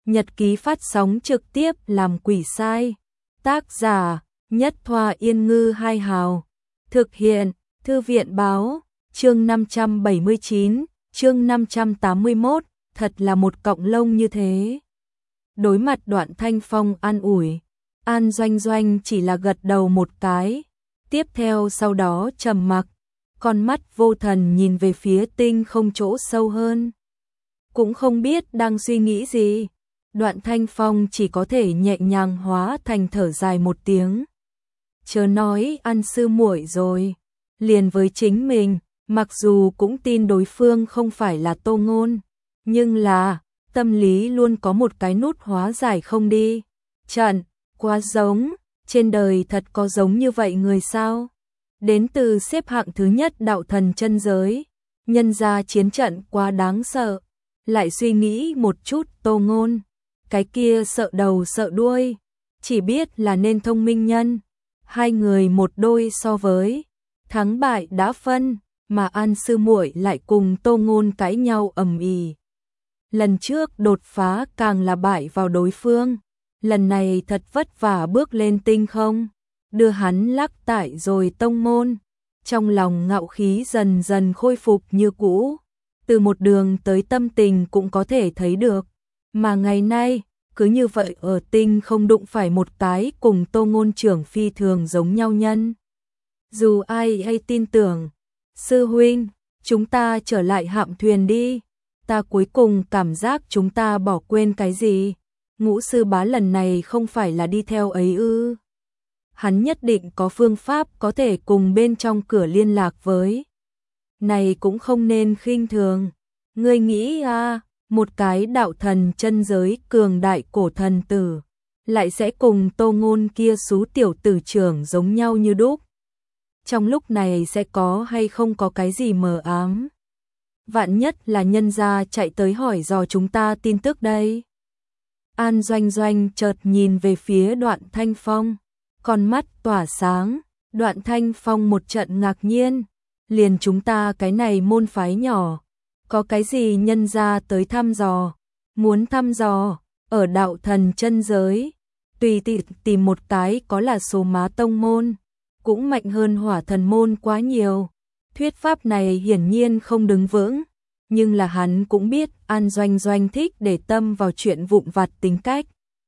nhật ký phát sóng trực tiếp làm quỷ sai. Tác giả, Nhất Thoa Yên Ngư Hai Hào. Thực hiện, Thư viện Báo. Chương 579, chương 581, thật là một cọng lông như thế. Đối mặt Đoạn Thanh Phong an ủi, An Doanh Doanh chỉ là gật đầu một cái, tiếp theo sau đó trầm mặc, con mắt vô thần nhìn về phía tinh không chỗ sâu hơn. Cũng không biết đang suy nghĩ gì, Đoạn Thanh Phong chỉ có thể nhẹ nhàng hóa thành thở dài một tiếng. Chớ nói An sư muội rồi, liền với chính mình, mặc dù cũng tin đối phương không phải là Tô Ngôn, nhưng là tâm lý luôn có một cái nút hóa giải không đi. Trận, quá giống, trên đời thật có giống như vậy người sao? Đến từ xếp hạng thứ nhất đạo thần chân giới, nhân ra chiến trận quá đáng sợ, lại suy nghĩ một chút Tô Ngôn, cái kia sợ đầu sợ đuôi, chỉ biết là nên thông minh nhân. Hai người một đôi so với, thắng bại đã phân, mà An sư muội lại cùng Tô Ngôn cãi nhau ầm ĩ. Lần trước đột phá càng là bại vào đối phương, lần này thật vất vả bước lên tinh không, đưa hắn lắc tại rồi tông môn, trong lòng ngạo khí dần dần khôi phục như cũ, từ một đường tới tâm tình cũng có thể thấy được, mà ngày nay, cứ như vậy ở tinh không đụng phải một cái cùng Tô Ngôn trưởng phi thường giống nhau nhân. Dù ai hay tin tưởng, sư huynh, chúng ta trở lại hạm thuyền đi, ta cuối cùng cảm giác chúng ta bỏ quên cái gì, Ngũ sư bá lần này không phải là đi theo ấy ư. Hắn nhất định có phương pháp có thể cùng bên trong cửa liên lạc với. Này cũng không nên khinh thường, ngươi nghĩ à, một cái đạo thần chân giới cường đại cổ thần tử, lại sẽ cùng Tô Ngôn kia xú tiểu tử trưởng giống nhau như đúc. Trong lúc này sẽ có hay không có cái gì mờ ám? Vạn nhất là nhân gia chạy tới hỏi dò chúng ta tin tức đây. An Doanh Doanh chợt nhìn về phía Đoạn Thanh Phong, con mắt tỏa sáng, Đoạn Thanh Phong một trận ngạc nhiên, liền chúng ta cái này môn phái nhỏ, có cái gì nhân gia tới thăm dò, muốn thăm dò, ở đạo thần chân giới, tùy tìm một cái có là số má tông môn, cũng mạnh hơn Hỏa Thần môn quá nhiều. Thuyết pháp này hiển nhiên không đứng vững, nhưng là hắn cũng biết An Doanh Doanh thích để tâm vào chuyện vụn vặt tính cách.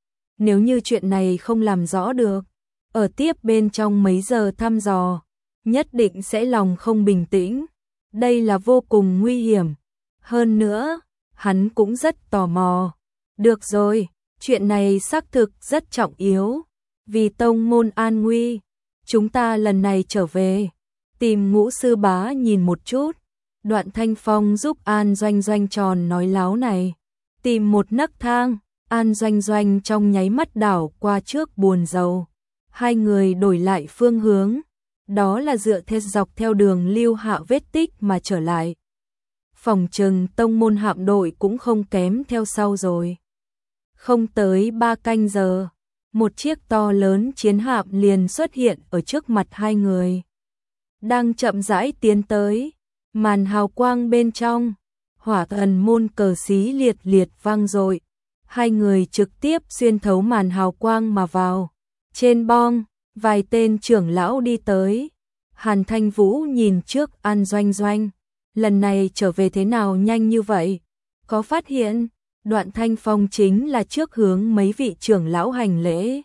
Nếu như chuyện này không làm rõ được, ở tiếp bên trong mấy giờ thăm dò, nhất định sẽ lòng không bình tĩnh. Đây là vô cùng nguy hiểm. Hơn nữa, hắn cũng rất tò mò. Được rồi, chuyện này xác thực rất trọng yếu. Vì tông môn an nguy, chúng ta lần này trở về, tìm Ngũ sư bá nhìn một chút. Đoạn Thanh Phong giúp An Doanh Doanh tròn nói láo này. Tìm một nấc thang, An Doanh Doanh trong nháy mắt đảo qua trước buồn rầu. Hai người đổi lại phương hướng, đó là dựa theo dọc theo đường lưu hạ vết tích mà trở lại. Phòng trừng tông môn hạm đội cũng không kém theo sau rồi. Không tới 3 canh giờ, một chiếc to lớn chiến hạm liền xuất hiện ở trước mặt hai người. Đang chậm rãi tiến tới, màn hào quang bên trong, Hỏa Thần môn cờ xí liệt liệt vang dội. Hai người trực tiếp xuyên thấu màn hào quang mà vào. Trên bong, vài tên trưởng lão đi tới. Hàn Thanh Vũ nhìn trước An Doanh Doanh, lần này trở về thế nào nhanh như vậy? Có phát hiện, Đoạn Thanh Phong chính là trước hướng mấy vị trưởng lão hành lễ.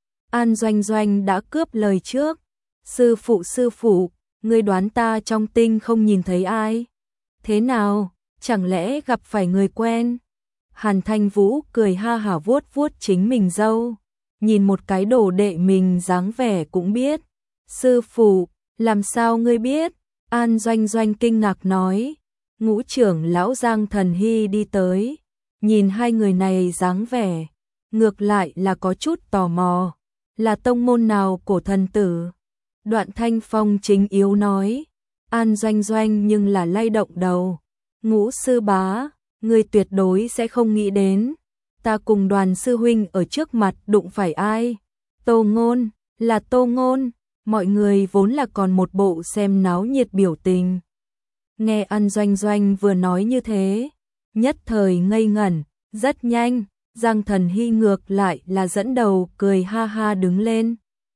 An Doanh Doanh đã cướp lời trước. Sư phụ, ngươi đoán ta trong tinh không nhìn thấy ai? Thế nào, chẳng lẽ gặp phải người quen? Hàn Thanh Vũ cười ha hả vuốt vuốt chính mình râu, nhìn một cái đồ đệ mình dáng vẻ cũng biết. Sư phụ, làm sao ngươi biết? An Doanh Doanh kinh ngạc nói. Ngũ trưởng lão Giang Thần Hy đi tới, nhìn hai người này dáng vẻ, ngược lại là có chút tò mò. Là tông môn nào cổ thần tử? Đoạn Thanh Phong chính yếu nói. An Doanh Doanh nhưng là lay động đầu. Ngũ sư bá, ngươi tuyệt đối sẽ không nghĩ đến, ta cùng Đoàn sư huynh ở trước mặt đụng phải ai? Tô Ngôn, là Tô Ngôn. Mọi người vốn là còn một bộ xem náo nhiệt biểu tình. Nghe An Doanh Doanh vừa nói như thế, nhất thời ngây ngẩn, rất nhanh, Giang Thần Hy ngược lại là dẫn đầu cười ha ha đứng lên.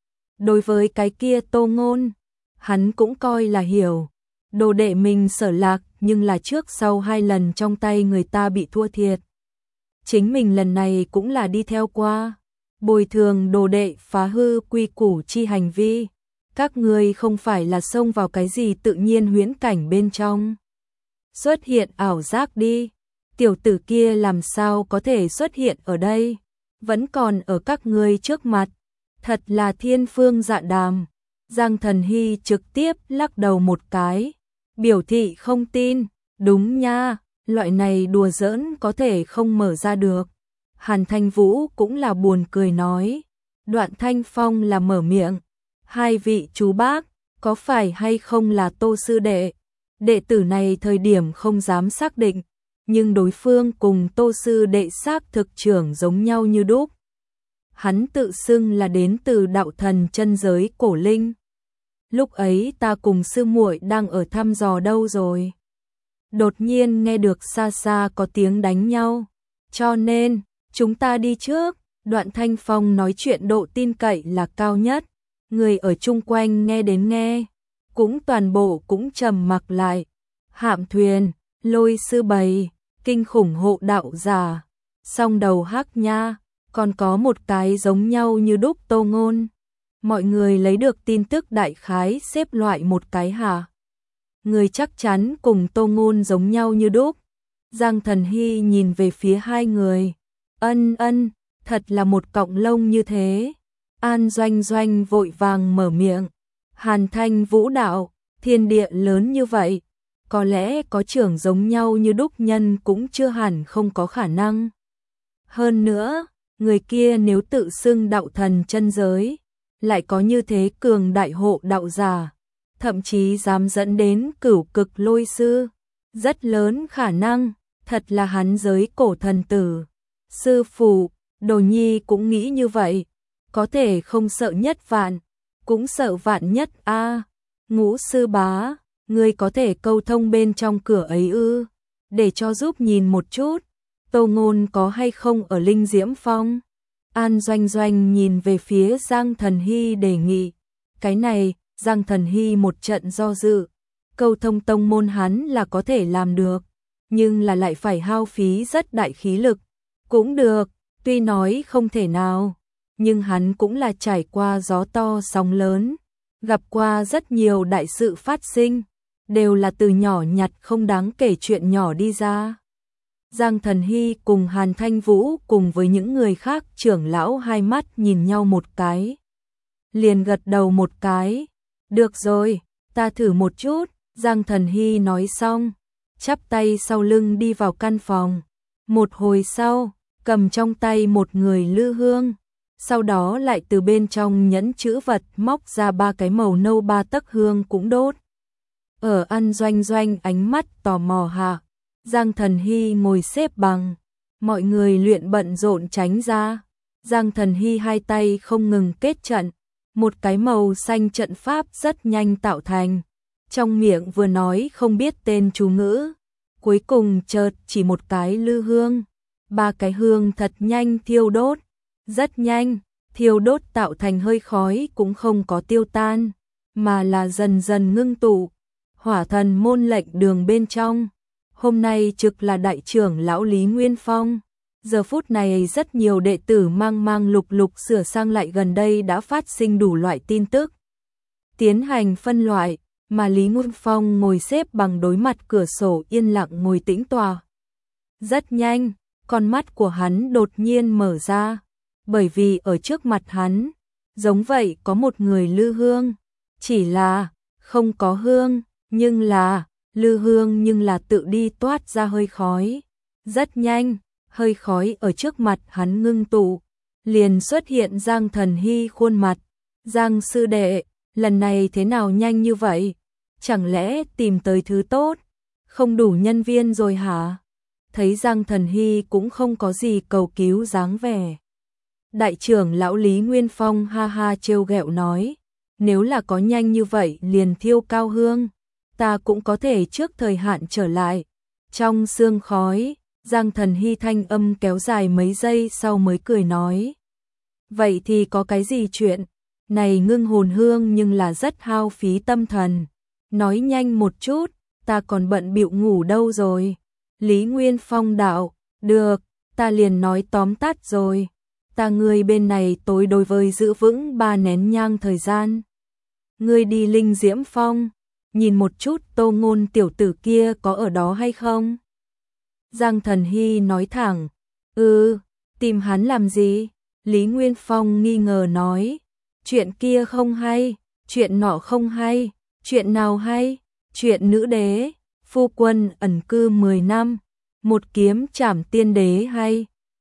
Đối với cái kia Tô Ngôn, hắn cũng coi là hiểu. Đồ đệ mình sở lạc nhưng là trước sau 2 lần trong tay người ta bị thua thiệt. Chính mình lần này cũng là đi theo qua. Bồi thường đồ đệ phá hư quy củ chi hành vi. Các người không phải là xông vào cái gì tự nhiên huyễn cảnh bên trong. Xuất hiện ảo giác đi. Tiểu tử kia làm sao có thể xuất hiện ở đây. Vẫn còn ở các ngươi trước mặt. Thật là thiên phương dạ đàm. Giang Thần Hy trực tiếp lắc đầu một cái. Biểu thị không tin. Đúng nha, loại này đùa giỡn có thể không mở ra được. Hàn Thanh Vũ cũng là buồn cười nói. Đoạn Thanh Phong là mở miệng. 2 vị chú bác, có phải hay không là Tô sư đệ? Đệ tử này thời điểm không dám xác định, nhưng đối phương cùng Tô sư đệ xác thực trưởng giống nhau như đúc. Hắn tự xưng là đến từ đạo thần chân giới cổ linh. Lúc ấy ta cùng sư muội đang ở thăm dò đâu rồi. Đột nhiên nghe được xa xa có tiếng đánh nhau. Cho nên, chúng ta đi trước. Đoạn Thanh Phong nói chuyện độ tin cậy là cao nhất. Người ở chung quanh nghe đến nghe. Cũng toàn bộ cũng trầm mặc lại. Hạm thuyền, Lôi sư bầy, kinh khủng hộ đạo giả. Song đầu hắc nha, còn có một cái giống nhau như đúc Tô Ngôn. Mọi người lấy được tin tức đại khái xếp loại một cái hả? Người chắc chắn cùng Tô Ngôn giống nhau như đúc. Giang Thần Hy nhìn về phía 2 người. Ân, thật là một cọng lông như thế. An Doanh Doanh vội vàng mở miệng. Hàn Thanh Vũ đạo, thiên địa lớn như vậy. Có lẽ có trưởng giống nhau như đúc nhân cũng chưa hẳn không có khả năng. Hơn nữa, người kia nếu tự xưng đạo thần chân giới, lại có như thế cường đại hộ đạo giả, thậm chí dám dẫn đến cửu cực lôi sư. Rất lớn khả năng, thật là hắn giới cổ thần tử. Sư phụ, Đồ Nhi cũng nghĩ như vậy, có thể không sợ nhất vạn, cũng sợ vạn nhất a. Ngũ sư bá, ngươi có thể câu thông bên trong cửa ấy ư? Để cho giúp nhìn một chút, Tô Ngôn có hay không ở Linh Diễm Phong? An Doanh Doanh nhìn về phía Giang Thần Hy đề nghị. Cái này, Giang Thần Hy một trận do dự. Câu thông tông môn hắn là có thể làm được, nhưng là lại phải hao phí rất đại khí lực. Cũng được, tuy nói không thể nào, nhưng hắn cũng là trải qua gió to sóng lớn, gặp qua rất nhiều đại sự phát sinh, đều là từ nhỏ nhặt không đáng kể chuyện nhỏ đi ra. Giang Thần Hy cùng Hàn Thanh Vũ cùng với những người khác trưởng lão 2 mắt nhìn nhau một cái. Liền gật đầu một cái. Được rồi, ta thử một chút. Giang Thần Hy nói xong, chắp tay sau lưng đi vào căn phòng. Một hồi sau, cầm trong tay một người lư hương. Sau đó lại từ bên trong nhẫn chữ vật móc ra 3 cái màu nâu 3 tấc hương cũng đốt. Ở An Doanh Doanh ánh mắt tò mò hạ. Giang Thần Hy ngồi xếp bằng, mọi người luyện bận rộn tránh ra. Giang Thần Hy 2 tay không ngừng kết trận, một cái màu xanh trận pháp rất nhanh tạo thành. Trong miệng vừa nói không biết tên chú ngữ, cuối cùng chợt chỉ một cái lư hương. 3 cái hương thật nhanh thiêu đốt, rất nhanh, thiêu đốt tạo thành hơi khói cũng không có tiêu tan, mà là dần dần ngưng tụ. Hỏa thần môn lệnh đường bên trong. Hôm nay trực là đại trưởng lão Lý Nguyên Phong. Giờ phút này rất nhiều đệ tử mang lục lục sửa sang lại gần đây đã phát sinh đủ loại tin tức. Tiến hành phân loại, mà Lý Nguyên Phong ngồi xếp bằng đối mặt cửa sổ yên lặng ngồi tĩnh tòa. Rất nhanh, con mắt của hắn đột nhiên mở ra, bởi vì ở trước mặt hắn, giống vậy có một người lư hương. Chỉ là, không có hương, nhưng là... lư hương nhưng là tự đi toát ra hơi khói. Rất nhanh, hơi khói ở trước mặt hắn ngưng tụ, liền xuất hiện Giang Thần Hy khuôn mặt. Giang sư đệ, lần này thế nào nhanh như vậy? Chẳng lẽ tìm tới thứ tốt? Không đủ nhân viên rồi hả? Thấy Giang Thần Hy cũng không có gì cầu cứu dáng vẻ. Đại trưởng lão Lý Nguyên Phong ha ha trêu ghẹo nói, nếu là có nhanh như vậy liền thiêu cao hương. Ta cũng có thể trước thời hạn trở lại. Trong sương khói, Giang Thần Hy thanh âm kéo dài mấy giây sau mới cười nói. Vậy thì có cái gì chuyện? Này ngưng hồn hương nhưng là rất hao phí tâm thần. Nói nhanh một chút, ta còn bận bịu ngủ đâu rồi. Lý Nguyên Phong đạo, được, ta liền nói tóm tắt rồi. Ta ngươi bên này tối đối với giữ vững 3 nén nhang thời gian. Ngươi đi Linh Diễm Phong, nhìn một chút Tô Ngôn tiểu tử kia có ở đó hay không? Giang Thần Hy nói thẳng, tìm hắn làm gì? Lý Nguyên Phong nghi ngờ nói, chuyện kia không hay, chuyện nọ không hay, chuyện nào hay? Chuyện nữ đế, phu quân ẩn cư 10 năm, một kiếm trảm tiên đế hay?